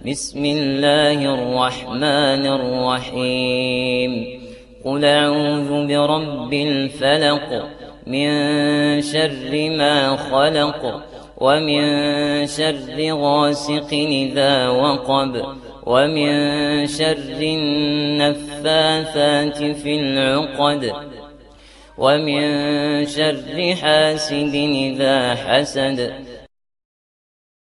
بسم الله الرحمن الرحيم قل أعوذ برب الفلق من شر ما خلق ومن شر غاسق إذا وقب ومن شر النفاثات في العقد ومن شر حاسد إذا حسد